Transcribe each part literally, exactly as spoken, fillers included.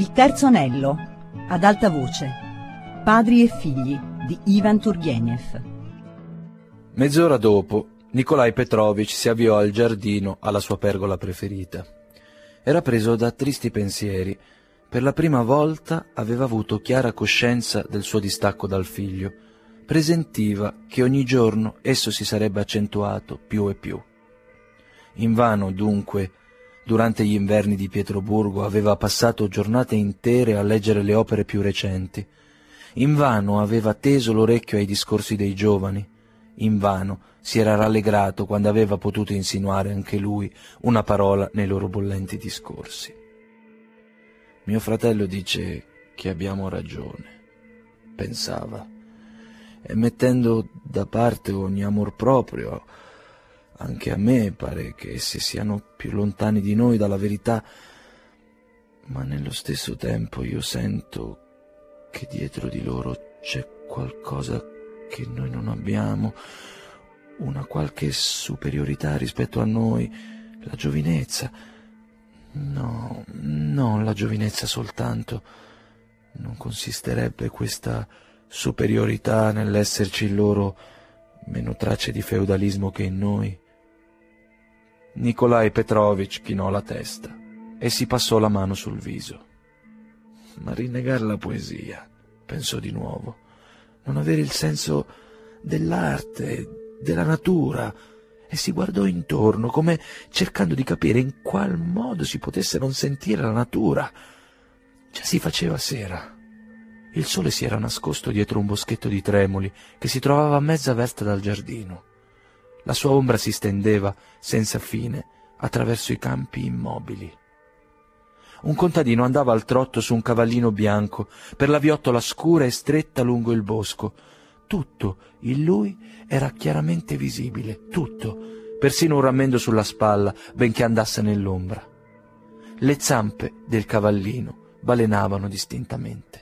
Il terzo anello, ad alta voce. Padri e figli di Ivan Turgenev. Mezz'ora dopo, Nikolaj Petrovich si avviò al giardino alla sua pergola preferita. Era preso da tristi pensieri. Per la prima volta aveva avuto chiara coscienza del suo distacco dal figlio. Presentiva che ogni giorno esso si sarebbe accentuato più e più. Invano, dunque, durante gli inverni di Pietroburgo aveva passato giornate intere a leggere le opere più recenti. Invano aveva teso l'orecchio ai discorsi dei giovani. Invano si era rallegrato quando aveva potuto insinuare anche lui una parola nei loro bollenti discorsi. Mio fratello dice che abbiamo ragione, pensava, e mettendo da parte ogni amor proprio, anche a me pare che essi siano più lontani di noi dalla verità, ma nello stesso tempo io sento che dietro di loro c'è qualcosa che noi non abbiamo, una qualche superiorità rispetto a noi, la giovinezza. No, non la giovinezza soltanto. Non consisterebbe questa superiorità nell'esserci in loro meno tracce di feudalismo che in noi? Nikolaj Petrovich chinò la testa e si passò la mano sul viso. Ma rinnegare la poesia, pensò di nuovo, non avere il senso dell'arte, della natura, e si guardò intorno come cercando di capire in qual modo si potesse non sentire la natura. Già si faceva sera. Il sole si era nascosto dietro un boschetto di tremoli che si trovava a mezza versta dal giardino. La sua ombra si stendeva senza fine attraverso i campi immobili. Un contadino andava al trotto su un cavallino bianco per la viottola scura e stretta lungo il bosco. Tutto in lui era chiaramente visibile, tutto, persino un rammendo sulla spalla, benché andasse nell'ombra. Le zampe del cavallino balenavano distintamente.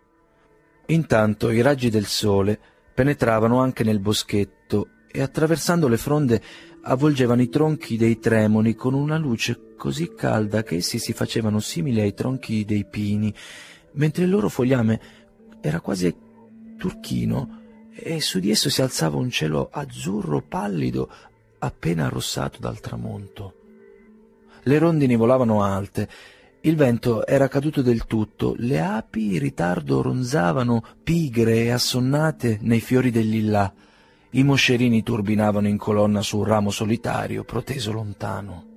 Intanto i raggi del sole penetravano anche nel boschetto e attraversando le fronde avvolgevano i tronchi dei tremoli con una luce così calda che essi si facevano simili ai tronchi dei pini, mentre il loro fogliame era quasi turchino e su di esso si alzava un cielo azzurro pallido appena arrossato dal tramonto. Le rondini volavano alte, il vento era caduto del tutto, le api in ritardo ronzavano pigre e assonnate nei fiori del lillà, i moscerini turbinavano in colonna su un ramo solitario proteso lontano.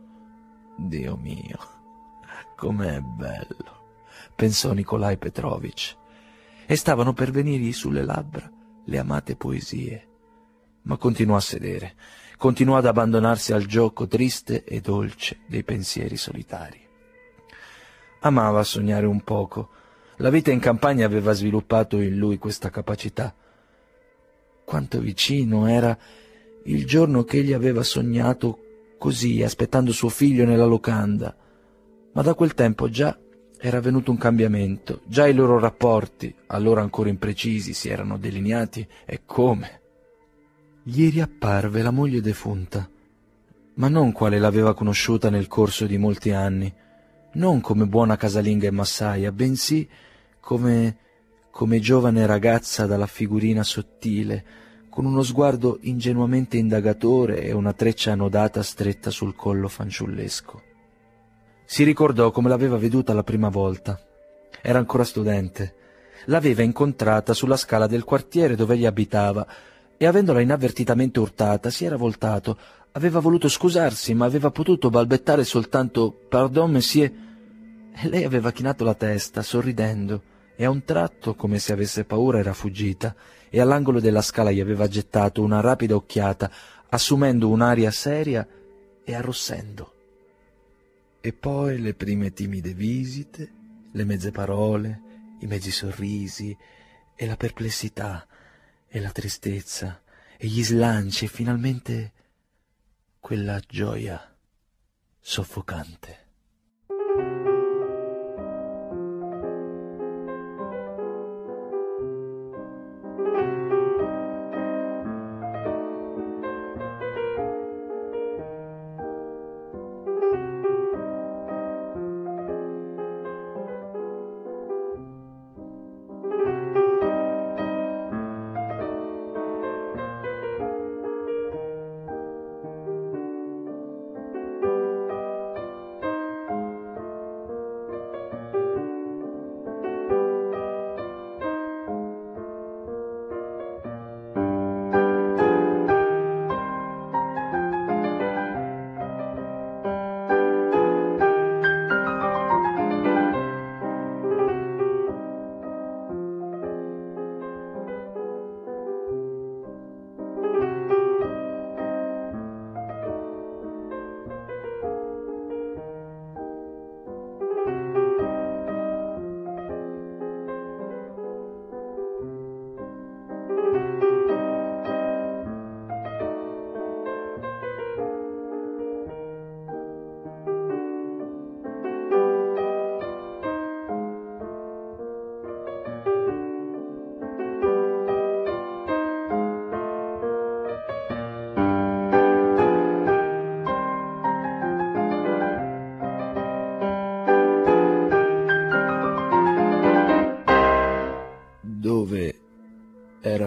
Dio mio, com'è bello, pensò Nikolaj Petrovich, e stavano per venirgli sulle labbra le amate poesie, ma continuò a sedere, continuò ad abbandonarsi al gioco triste e dolce dei pensieri solitari. Amava sognare un poco. La vita in campagna aveva sviluppato in lui questa capacità. Quanto vicino era il giorno che egli aveva sognato così, aspettando suo figlio nella locanda. Ma da quel tempo già era venuto un cambiamento, già i loro rapporti, allora ancora imprecisi, si erano delineati, e come. Gli riapparve la moglie defunta, ma non quale l'aveva conosciuta nel corso di molti anni, non come buona casalinga e massaia, bensì come, come giovane ragazza dalla figurina sottile, con uno sguardo ingenuamente indagatore e una treccia annodata stretta sul collo fanciullesco. Si ricordò come l'aveva veduta la prima volta. Era ancora studente. L'aveva incontrata sulla scala del quartiere dove egli abitava e, avendola inavvertitamente urtata, si era voltato. Aveva voluto scusarsi, ma aveva potuto balbettare soltanto «Pardon, monsieur», e lei aveva chinato la testa, sorridendo, e a un tratto, come se avesse paura, era fuggita, e all'angolo della scala gli aveva gettato una rapida occhiata, assumendo un'aria seria e arrossendo. E poi le prime timide visite, le mezze parole, i mezzi sorrisi, e la perplessità, e la tristezza, e gli slanci, e finalmente quella gioia soffocante.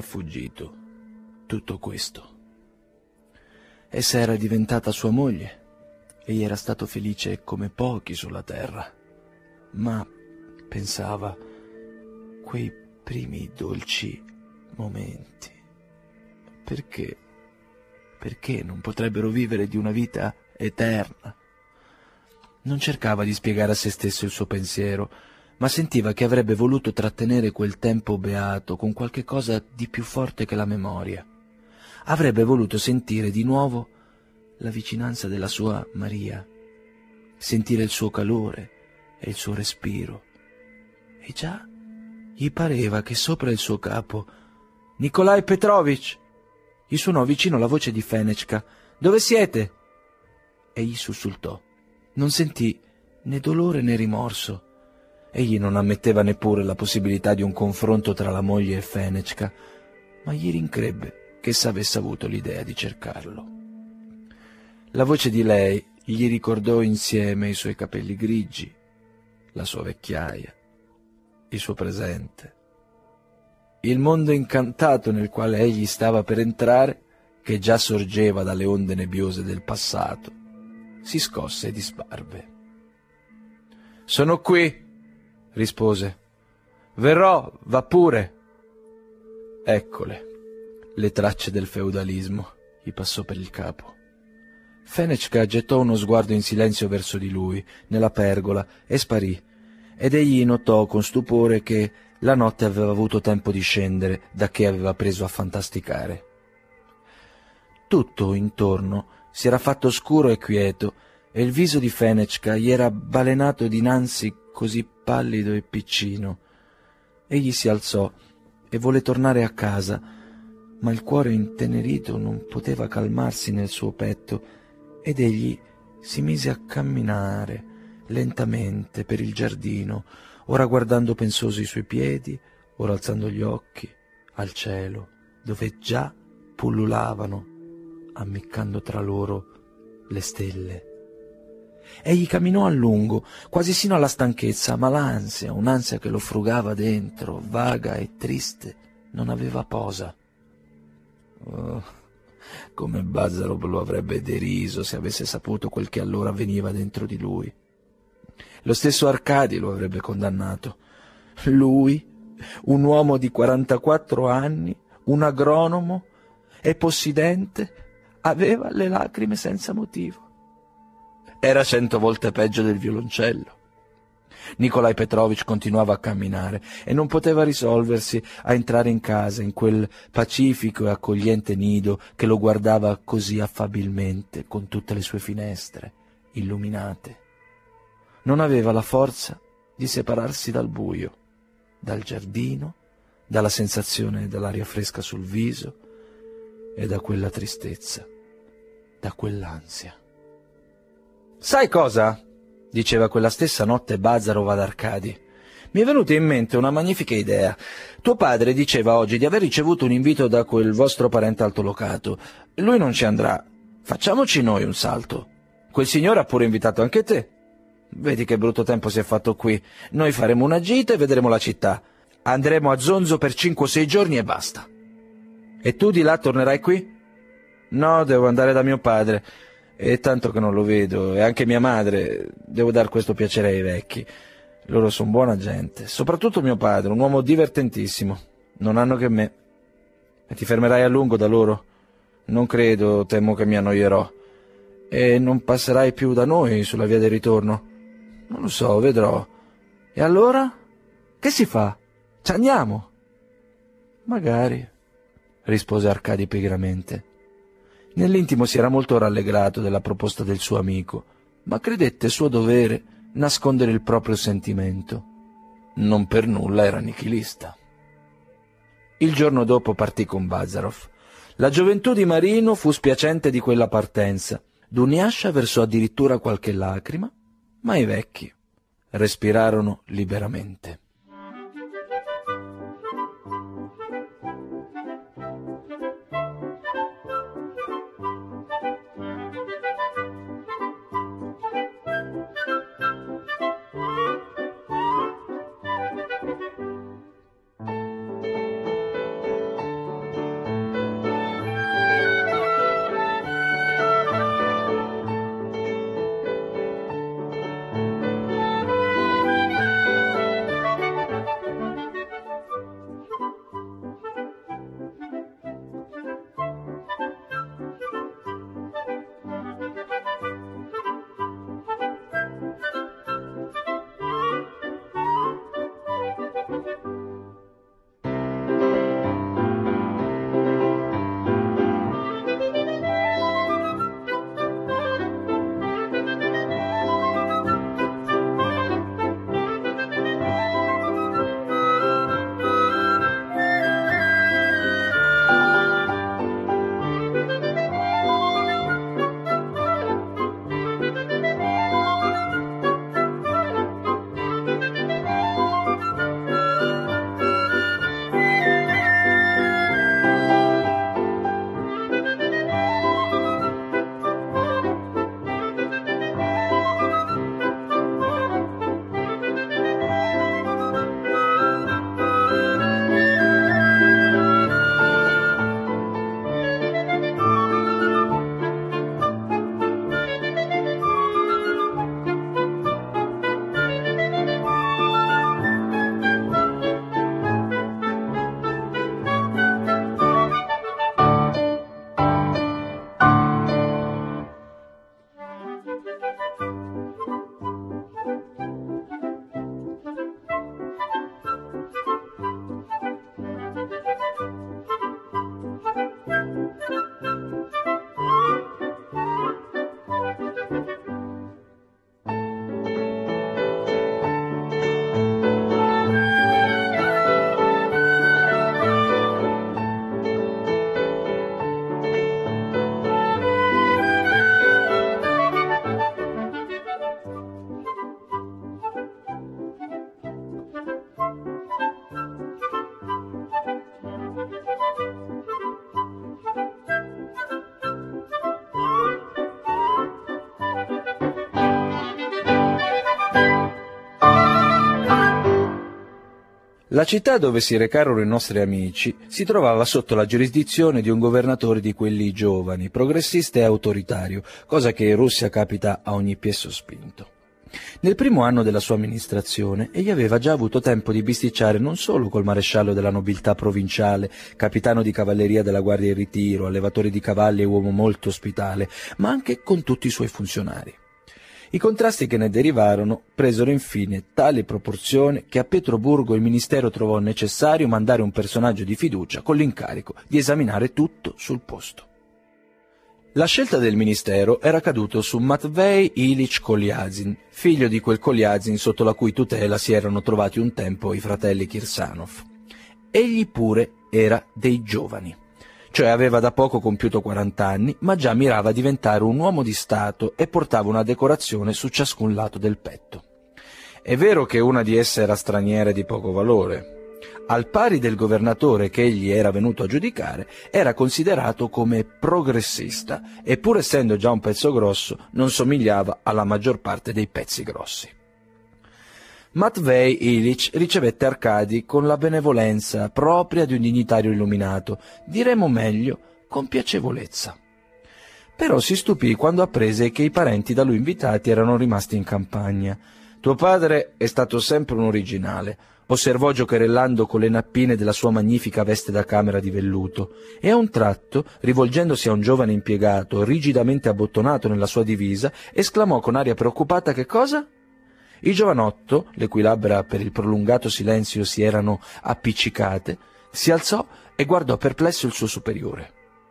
fuggito tutto questo. Essa era diventata sua moglie. Egli era stato felice come pochi sulla terra. Ma, pensava, quei primi dolci momenti, perché, perché non potrebbero vivere di una vita eterna? Non cercava di spiegare a se stesso il suo pensiero, ma sentiva che avrebbe voluto trattenere quel tempo beato con qualche cosa di più forte che la memoria. Avrebbe voluto sentire di nuovo la vicinanza della sua Maria, sentire il suo calore e il suo respiro. E già gli pareva che sopra il suo capo «Nikolai Petrovich!» gli suonò vicino la voce di Fenechka. «Dove siete?» Egli sussultò. Non sentì né dolore né rimorso. Egli non ammetteva neppure la possibilità di un confronto tra la moglie e Fenechka, ma gli rincrebbe che essa avesse avuto l'idea di cercarlo. La voce di lei gli ricordò insieme i suoi capelli grigi, la sua vecchiaia, il suo presente, il mondo incantato nel quale egli stava per entrare, che già sorgeva dalle onde nebbiose del passato. Si scosse e disparve. «Sono qui», rispose. «Verrò, va pure». Eccole, le tracce del feudalismo, gli passò per il capo. Fenechka gettò uno sguardo in silenzio verso di lui, nella pergola, e sparì, ed egli notò con stupore che la notte aveva avuto tempo di scendere da che aveva preso a fantasticare. Tutto intorno si era fatto scuro e quieto, e il viso di Fenechka gli era balenato dinanzi così pallido e piccino. Egli si alzò e volle tornare a casa, ma il cuore intenerito non poteva calmarsi nel suo petto, ed egli si mise a camminare lentamente per il giardino, ora guardando pensoso i suoi piedi, ora alzando gli occhi al cielo, dove già pullulavano, ammiccando tra loro, le stelle. Egli camminò a lungo, quasi sino alla stanchezza, ma l'ansia, un'ansia che lo frugava dentro, vaga e triste, non aveva posa. Oh, come Bazarov lo avrebbe deriso se avesse saputo quel che allora avveniva dentro di lui. Lo stesso Arkady lo avrebbe condannato. Lui, un uomo di quarantaquattro anni, un agronomo e possidente, aveva le lacrime senza motivo. Era cento volte peggio del violoncello. Nikolai Petrovich continuava a camminare e non poteva risolversi a entrare in casa, in quel pacifico e accogliente nido che lo guardava così affabilmente, con tutte le sue finestre illuminate. Non aveva la forza di separarsi dal buio, dal giardino, dalla sensazione dell'aria fresca sul viso e da quella tristezza, da quell'ansia. «Sai cosa?» diceva quella stessa notte Bazarov ad Arkady. «Mi è venuta in mente una magnifica idea. Tuo padre diceva oggi di aver ricevuto un invito da quel vostro parente altolocato. Lui non ci andrà. Facciamoci noi un salto. Quel signore ha pure invitato anche te. Vedi che brutto tempo si è fatto qui. Noi faremo una gita e vedremo la città. Andremo a Zonzo per cinque o sei giorni e basta. E tu di là tornerai qui?» «No, devo andare da mio padre. È tanto che non lo vedo, e anche mia madre. Devo dar questo piacere ai vecchi. Loro sono buona gente, soprattutto mio padre, un uomo divertentissimo. Non hanno che me. E ti fermerai a lungo da loro? Non credo, temo che mi annoierò. E non passerai più da noi sulla via del ritorno? Non lo so, vedrò. E allora? Che si fa? Ci andiamo?» «Magari», rispose Arkady pigramente. Nell'intimo si era molto rallegrato della proposta del suo amico, ma credette suo dovere nascondere il proprio sentimento. Non per nulla era nichilista. Il giorno dopo partì con Bazarov. La gioventù di Marino fu spiacente di quella partenza. Duniascia versò addirittura qualche lacrima, ma i vecchi respirarono liberamente. La città dove si recarono i nostri amici si trovava sotto la giurisdizione di un governatore di quelli giovani, progressista e autoritario, cosa che in Russia capita a ogni piesso spinto. Nel primo anno della sua amministrazione egli aveva già avuto tempo di bisticciare non solo col maresciallo della nobiltà provinciale, capitano di cavalleria della guardia in ritiro, allevatore di cavalli e uomo molto ospitale, ma anche con tutti i suoi funzionari. I contrasti che ne derivarono presero infine tale proporzione che a Pietroburgo il ministero trovò necessario mandare un personaggio di fiducia con l'incarico di esaminare tutto sul posto. La scelta del ministero era caduto su Matvei Ilich Kolyazin, figlio di quel Kolyazin sotto la cui tutela si erano trovati un tempo i fratelli Kirsanov. Egli pure era dei giovani, cioè aveva da poco compiuto quaranta anni, ma già mirava a diventare un uomo di Stato e portava una decorazione su ciascun lato del petto. È vero che una di esse era straniera e di poco valore. Al pari del governatore che egli era venuto a giudicare, era considerato come progressista e pur essendo già un pezzo grosso, non somigliava alla maggior parte dei pezzi grossi. Matvei Ilich ricevette Arkady con la benevolenza propria di un dignitario illuminato, diremo meglio, con piacevolezza. Però si stupì quando apprese che i parenti da lui invitati erano rimasti in campagna. «Tuo padre è stato sempre un originale», osservò giocherellando con le nappine della sua magnifica veste da camera di velluto, e a un tratto, rivolgendosi a un giovane impiegato, rigidamente abbottonato nella sua divisa, esclamò con aria preoccupata: «Che cosa?» Il giovanotto, le cui labbra per il prolungato silenzio si erano appiccicate, si alzò e guardò perplesso il suo superiore.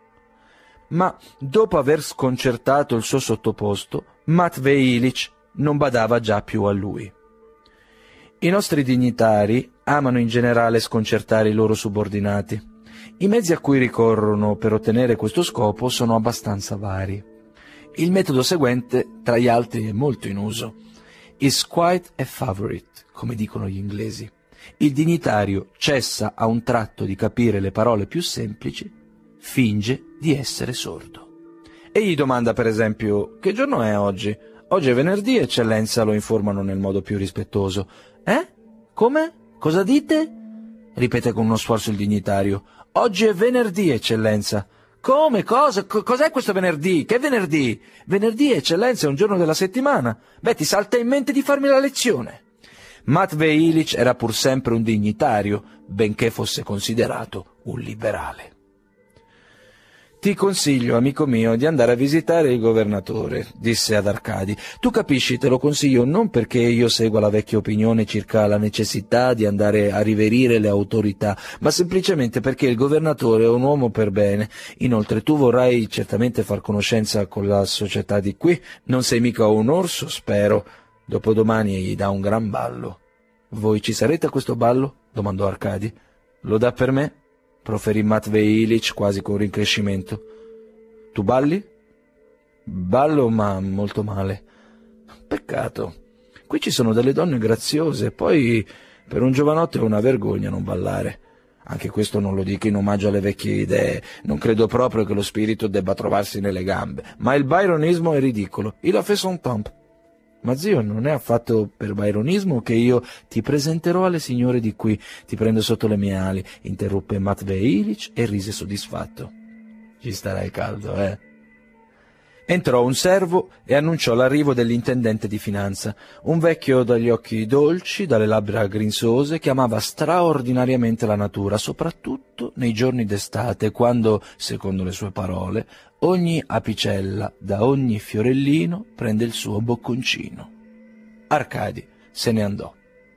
Ma, dopo aver sconcertato il suo sottoposto, Matvei Ilich non badava già più a lui. I nostri dignitari amano in generale sconcertare i loro subordinati. I mezzi a cui ricorrono per ottenere questo scopo sono abbastanza vari. Il metodo seguente, tra gli altri, è molto in uso. Is quite a favorite, come dicono gli inglesi. Il dignitario cessa a un tratto di capire le parole più semplici, finge di essere sordo. Egli domanda, per esempio: «Che giorno è oggi?» «Oggi è venerdì, eccellenza», lo informano nel modo più rispettoso. «Eh? Come? Cosa dite?» ripete con uno sforzo il dignitario. «Oggi è venerdì, eccellenza». «Come? Cosa? C- cos'è questo venerdì? Che venerdì?» «Venerdì, eccellenza, è un giorno della settimana. Beh, ti salta in mente di farmi la lezione». Matvei Ilich era pur sempre un dignitario, benché fosse considerato un liberale. «Ti consiglio, amico mio, di andare a visitare il governatore», disse ad Arkady. «Tu capisci, te lo consiglio non perché io segua la vecchia opinione circa la necessità di andare a riverire le autorità, ma semplicemente perché il governatore è un uomo per bene. Inoltre tu vorrai certamente far conoscenza con la società di qui. Non sei mica un orso, spero. Dopodomani gli dà un gran ballo». «Voi ci sarete a questo ballo?» domandò Arkady. «Lo dà per me?» proferì Matvei Ilich quasi con rincrescimento. «Tu balli?» «Ballo, ma molto male». «Peccato. Qui ci sono delle donne graziose, poi per un giovanotto è una vergogna non ballare. Anche questo non lo dico in omaggio alle vecchie idee, non credo proprio che lo spirito debba trovarsi nelle gambe, ma il byronismo è ridicolo. Il a fait son temps». «Ma zio, non è affatto per byronismo che io ti presenterò alle signore di qui, ti prendo sotto le mie ali», interruppe Matvei Ilich e rise soddisfatto. «Ci starai caldo, eh?» Entrò un servo e annunciò l'arrivo dell'intendente di finanza, un vecchio dagli occhi dolci, dalle labbra grinsose, che amava straordinariamente la natura, soprattutto nei giorni d'estate, quando, secondo le sue parole, ogni apicella da ogni fiorellino prende il suo bocconcino. Arkady se ne andò.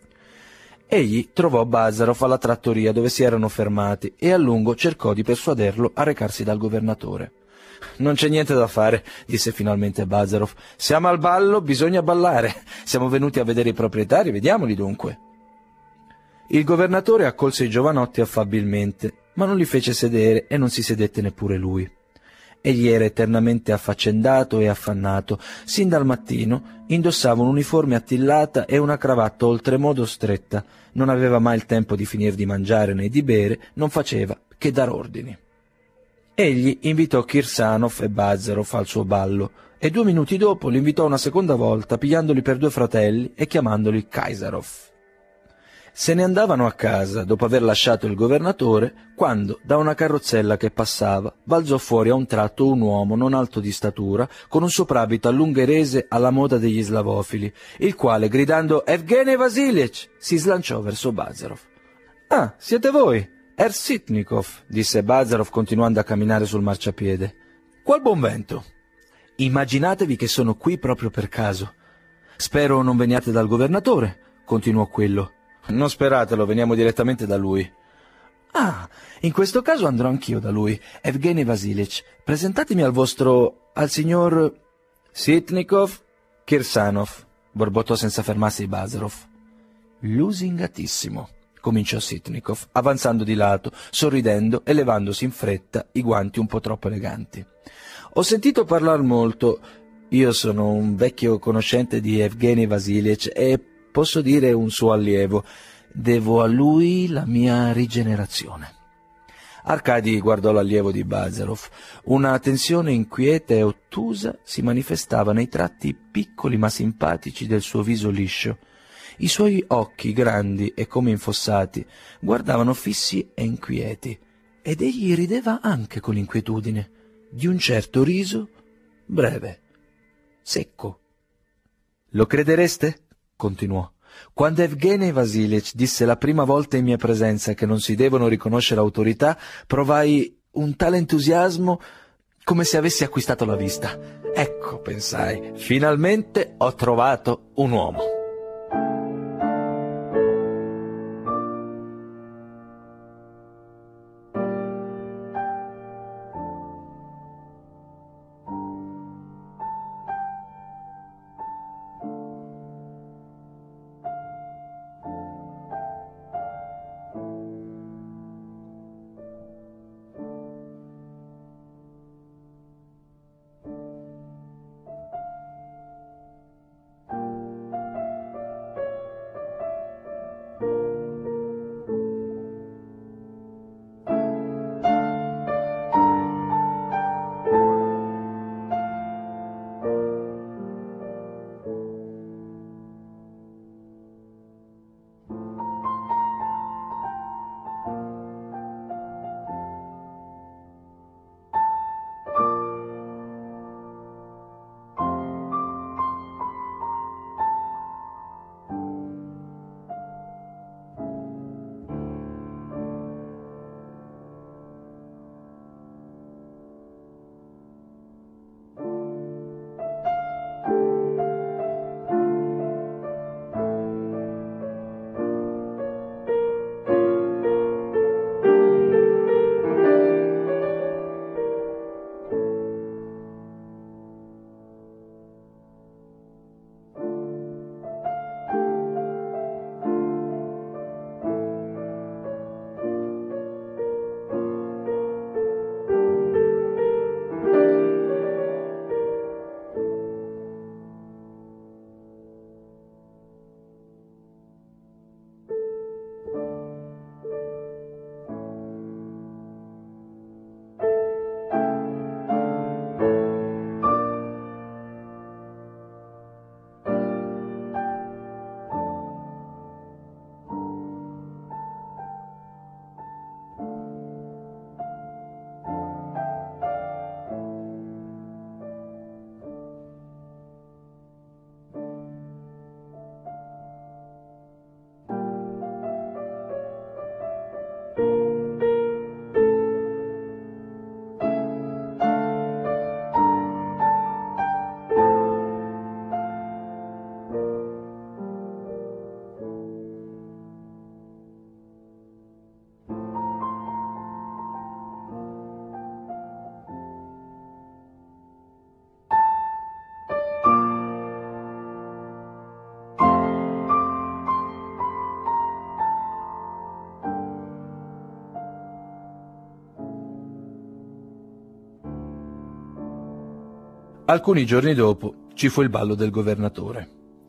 Egli trovò Bazarov alla trattoria dove si erano fermati e a lungo cercò di persuaderlo a recarsi dal governatore. «Non c'è niente da fare», disse finalmente Bazarov. «Siamo al ballo, bisogna ballare. Siamo venuti a vedere i proprietari, vediamoli dunque». Il governatore accolse i giovanotti affabilmente, ma non li fece sedere e non si sedette neppure lui. Egli era eternamente affaccendato e affannato. Sin dal mattino indossava un'uniforme attillata e una cravatta oltremodo stretta. Non aveva mai il tempo di finire di mangiare né di bere, non faceva che dar ordini. Egli invitò Kirsanov e Bazarov al suo ballo e due minuti dopo li invitò una seconda volta, pigliandoli per due fratelli e chiamandoli Kaisarov. Se ne andavano a casa, dopo aver lasciato il governatore, quando, da una carrozzella che passava, balzò fuori a un tratto un uomo non alto di statura, con un soprabito all'ungherese alla moda degli slavofili, il quale, gridando «Evgeny Vasilievich!», si slanciò verso Bazarov. «Ah, siete voi, Herr Sitnikov», disse Bazarov continuando a camminare sul marciapiede. «Qual buon vento! Immaginatevi che sono qui proprio per caso. Spero non veniate dal governatore», continuò quello. «Non speratelo, veniamo direttamente da lui». «Ah, in questo caso andrò anch'io da lui, Evgeny Vasilievich. Presentatemi al vostro... al signor... Sitnikov Kirsanov», borbottò senza fermarsi Bazarov. «Lusingatissimo», cominciò Sitnikov, avanzando di lato, sorridendo e levandosi in fretta i guanti un po' troppo eleganti. «Ho sentito parlar molto. Io sono un vecchio conoscente di Evgeny Vasilievich e posso dire un suo allievo. Devo a lui la mia rigenerazione». Arkady guardò l'allievo di Bazarov. Una tensione inquieta e ottusa si manifestava nei tratti piccoli ma simpatici del suo viso liscio. I suoi occhi, grandi e come infossati, guardavano fissi e inquieti, ed egli rideva anche con inquietudine, di un certo riso breve, secco. «Lo credereste?» continuò. «Quando Evgeny Vasilievich disse la prima volta in mia presenza che non si devono riconoscere autorità, provai un tale entusiasmo come se avessi acquistato la vista. Ecco, pensai, finalmente ho trovato un uomo». Alcuni giorni dopo ci fu il ballo del governatore.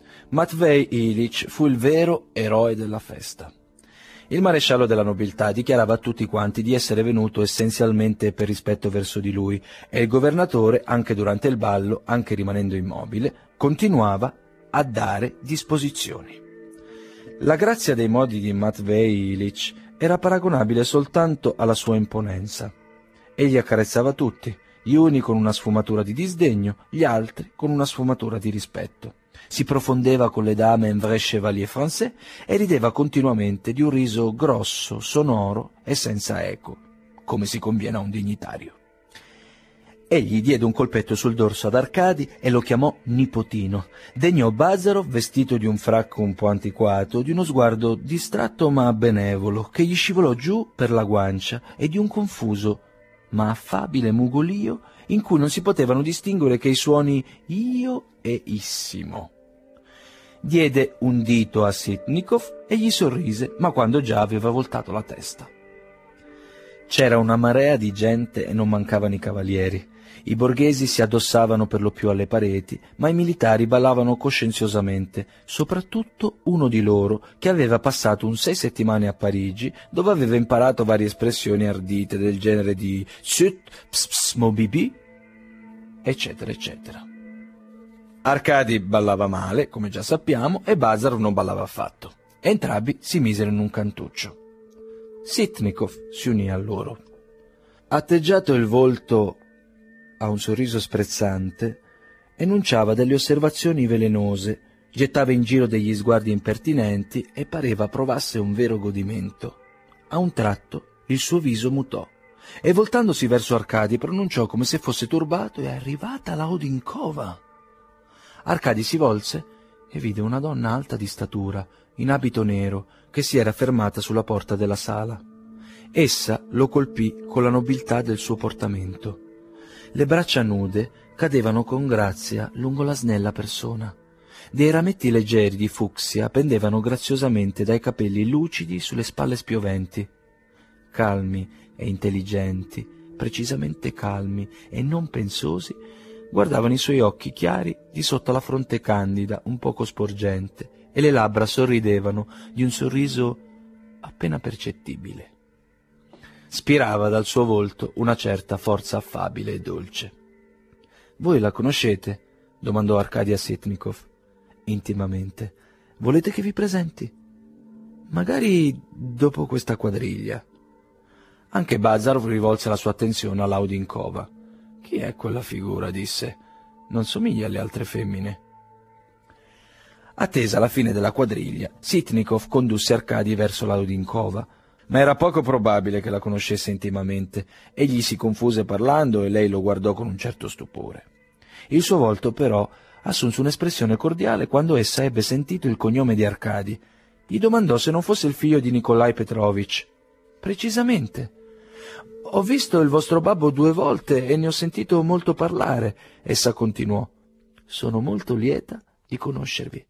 Matvei Ilich fu il vero eroe della festa. Il maresciallo della nobiltà dichiarava a tutti quanti di essere venuto essenzialmente per rispetto verso di lui, e il governatore, anche durante il ballo, anche rimanendo immobile, continuava a dare disposizioni. La grazia dei modi di Matvei Ilich era paragonabile soltanto alla sua imponenza. Egli accarezzava tutti, gli uni con una sfumatura di disdegno, gli altri con una sfumatura di rispetto. Si profondeva con le dame en vrai chevalier français e rideva continuamente di un riso grosso, sonoro e senza eco, come si conviene a un dignitario. Egli diede un colpetto sul dorso ad Arkady e lo chiamò nipotino. Degnò Bazarov, vestito di un fracco un po' antiquato, di uno sguardo distratto ma benevolo, che gli scivolò giù per la guancia, e di un confuso ma affabile mugolio in cui non si potevano distinguere che i suoni io e issimo. Diede un dito a Sitnikov e gli sorrise, ma quando già aveva voltato la testa. C'era una marea di gente e non mancavano i cavalieri. I borghesi si addossavano per lo più alle pareti, ma i militari ballavano coscienziosamente, soprattutto uno di loro che aveva passato un sei settimane a Parigi, dove aveva imparato varie espressioni ardite del genere di «Chut, ps ps mo bibi», eccetera, eccetera. Arkady ballava male, come già sappiamo, e Bazarov non ballava affatto. Entrambi si misero in un cantuccio. Sitnikov si unì a loro. Atteggiato il volto a un sorriso sprezzante, enunciava delle osservazioni velenose, gettava in giro degli sguardi impertinenti e pareva provasse un vero godimento. A un tratto il suo viso mutò e, voltandosi verso Arkady, pronunciò come se fosse turbato: «È arrivata la Odinkova!» Arkady si volse e vide una donna alta di statura, in abito nero, che si era fermata sulla porta della sala. Essa lo colpì con la nobiltà del suo portamento. Le braccia nude cadevano con grazia lungo la snella persona. Dei rametti leggeri di fucsia pendevano graziosamente dai capelli lucidi sulle spalle spioventi. Calmi e intelligenti, precisamente calmi e non pensosi, guardavano i suoi occhi chiari di sotto la fronte candida, un poco sporgente, e le labbra sorridevano di un sorriso appena percettibile. Spirava dal suo volto una certa forza affabile e dolce. «Voi la conoscete?» domandò Arkady a Sitnikov. «Intimamente. Volete che vi presenti?» «Magari dopo questa quadriglia». Anche Bazarov rivolse la sua attenzione alla Odinkova. «Chi è quella figura?» disse. «Non somiglia alle altre femmine». Attesa la fine della quadriglia, Sitnikov condusse Arkady verso la Odinkova, ma era poco probabile che la conoscesse intimamente. Egli si confuse parlando e lei lo guardò con un certo stupore. Il suo volto, però, assunse un'espressione cordiale quando essa ebbe sentito il cognome di Arkady. Gli domandò se non fosse il figlio di Nikolai Petrovich. «Precisamente. Ho visto il vostro babbo due volte e ne ho sentito molto parlare», essa continuò. «Sono molto lieta di conoscervi».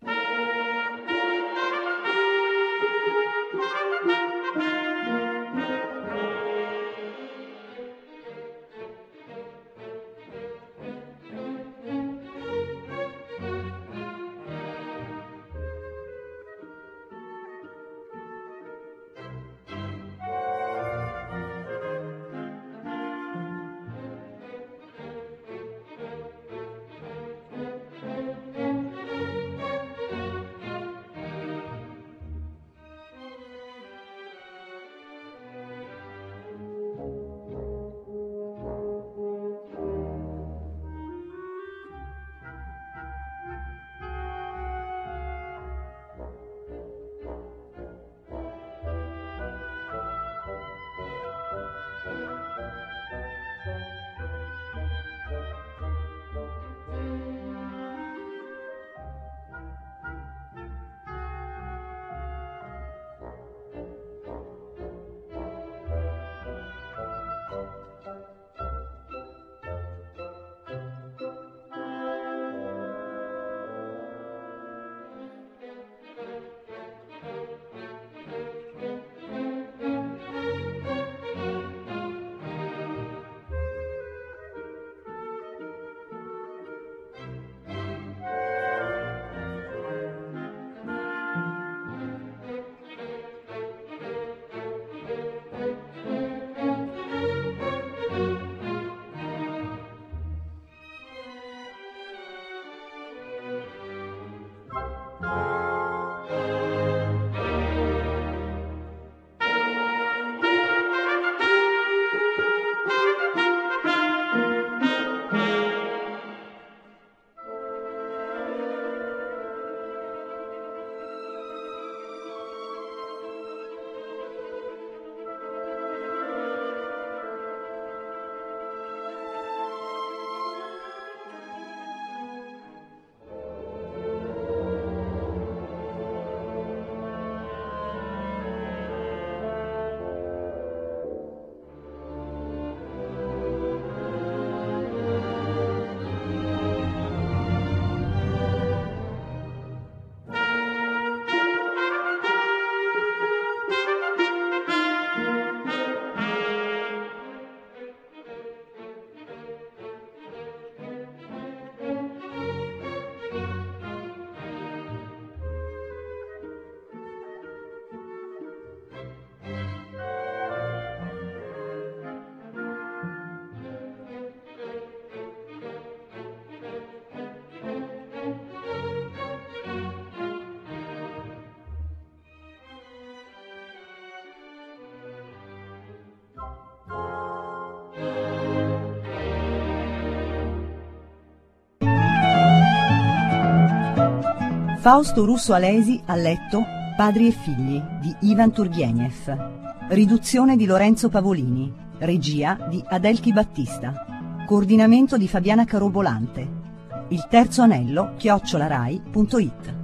Fausto Russo Alesi ha letto Padri e figli di Ivan Turgenev. Riduzione di Lorenzo Pavolini. Regia di Adelchi Battista. Coordinamento di Fabiana Carobolante. Il terzo anello chiocciolarai punto it.